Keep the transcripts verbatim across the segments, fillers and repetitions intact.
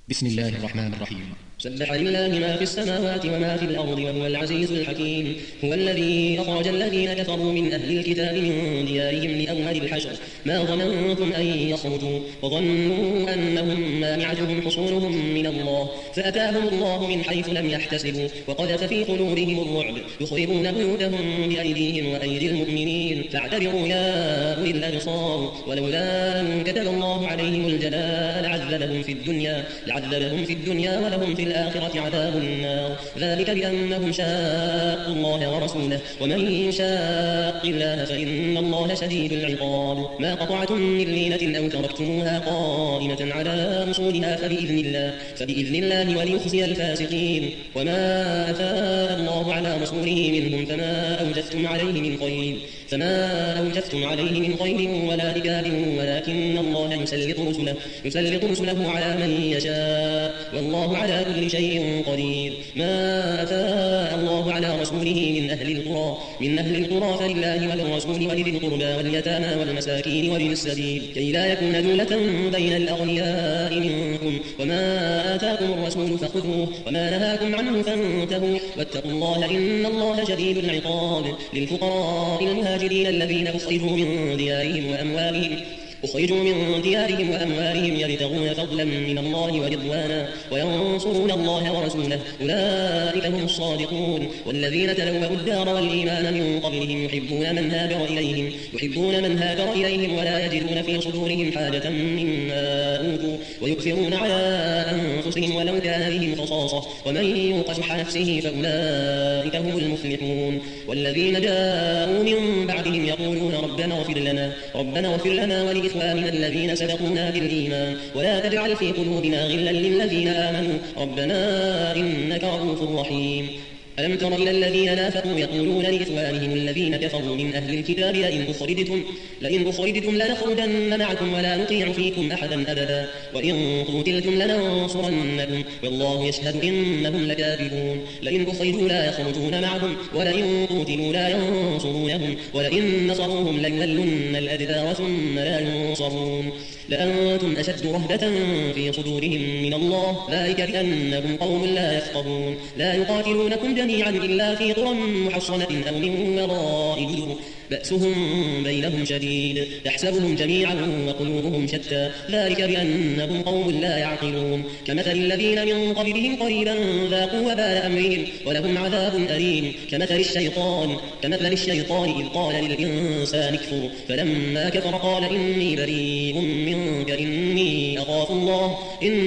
بسم الله الرحمن الرحيم. سبح لله ما في السماوات وما في الأرض وهو العزيز الحكيم. هو الذي أخرج الذين كفروا من أهل الكتاب من ديارهم لأول الحشر ما ظننتم أن يخرجوا وظنوا أنهم مانعتهم حصولهم من الله فأتاهم الله من حيث لم يحتسبوا وقذف في قلوبهم الرعب يخربون بيوتهم بأيديهم وأيدي المؤمنين فاعتبروا يا أولي الأبصار ولولا أن كتب الله عليهم الجلاء لعذبهم في الدنيا لعذبهم في الدنيا ولهم في الآخرة عذاب النار ذلك بأنهم شاقوا الله ورسوله ومن يشاق الله فإن الله شديد العقاب ما قطعتم من لينة أو تركتموها قائمة على أصولها فبإذن الله فبإذن الله وليخزي الفاسقين وما أفاء الله على رسوله منهم فما أوجفتم عليه من خير فما أوجفتم عليه من خير ولا ركاب ولكن الله يسلط رسله يسلط رسله على من يشاء والله على كل شيء قدير ما أفاء الله على رسوله من أهل القرى من أهل القرى فلله وللرسول ولذي القربى واليتامى والمساكين وابن السبيل كي لا يكون دولة بين الأغنياء منكم وما آتاكم الرسول فخذوه وما نهاكم عنه فانتهوا واتقوا الله إن الله شديد العقاب للفقراء المهاجرين الذين أخرجوا من ديارهم وأموالهم أخرجوا من ديارهم وأموالهم يبتغون فضلا من الله ورضوانا وينصرون الله ورسوله أولئك هم الصادقون والذين تلوّوا الدار والإيمان من قبلهم يحبون من هاجر إليهم يحبون من هاجر إليهم ولا يجدون في صدورهم حاجة مما أوتوا ويؤثرون على أنفسهم ولو كان بهم خصاصة ومن يوق شح نفسه فأولئك هم المفلحون والذين جاءوا من بعدهم يقولون ربنا اغفر لنا ربنا اغفر لنا ولإخواننا إخواننا الذين سبقونا بالإيمان ولا تجعل في قلوبنا غلا للذين آمنوا ربنا إنك رؤوف رحيم ألم تر إلى الذين نافقوا يقولون لإخوانهم الذين كفروا من أهل الكتاب لئن أخرجتم لئن أخرجتم لنخرجن معكم ولا نطيع فيكم أحدا أبدا وإن قتلتم لننصرنكم والله يشهد إنهم لكاذبون لئن أخرجوا لا يخرجون معهم ولئن قتلوا لا ينصرونهم ولئن نصروهم ليولن الأدبار ثم لا ينصرون لأنتم أشد رهبة في صدورهم من الله ذلك بأنهم قوم لا يفقهون لا يقاتلونكم جميعا إلا في قرى محصنة أو من وراء جدر بأسهم بينهم شديد تحسبهم جميعا وقلوبهم شتى ذلك بأنهم قوم لا يعقلون كمثل الذين من قبلهم قريبا ذاقوا وبال أمرهم ولهم عذاب أليم كمثل الشيطان كمثل الشيطان إذ قال للإنسان اكفر فلما كفر قال إني بريء منك إني أخاف الله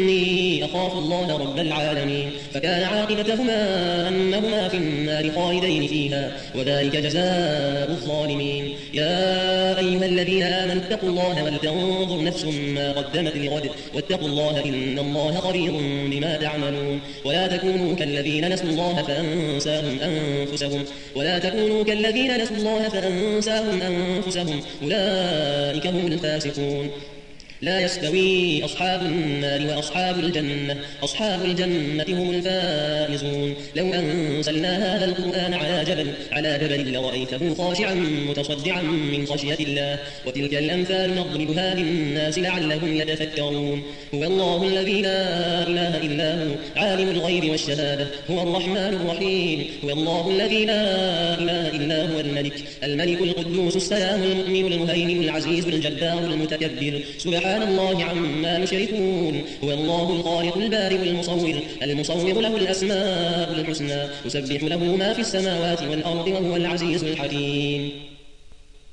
إني أخاف الله رب العالمين فكان عاقبتهما أنهما في النار خالدين فيها وذلك جزاء الظالمين يا أيها الذين آمنوا اتقوا الله ولتنظر نفس ما قدمت لغد واتقوا الله إن الله خبير بما تعملون ولا تكونوا كالذين نسوا الله فأنساهم أنفسهم ولا تكونوا كالذين نسوا الله فأنساهم أنفسهم أولئك هم الفاسقون لا يستوي أصحاب النار وأصحاب الجنة أصحاب الجنة هم الفائزون لو أنزلنا هذا القرآن على جبل على جبل لرأيته خاشعا متصدعا من خشية الله وتلك الأمثال نضربها للناس لعلهم يتفكرون هو الله الذي لا إله إلا هو عالم الغيب والشهادة هو الرحمن الرحيم هو الله الذي لا إله إلا هو الملك الملك القدوس السلام المؤمن المهيمن العزيز الجبار المتكبر سبحان سبحان الله عما يشركون هو الله الخالق البارئ المصور المصور له الأسماء الحسنى يسبح له ما في السماوات والأرض وهو العزيز الحكيم.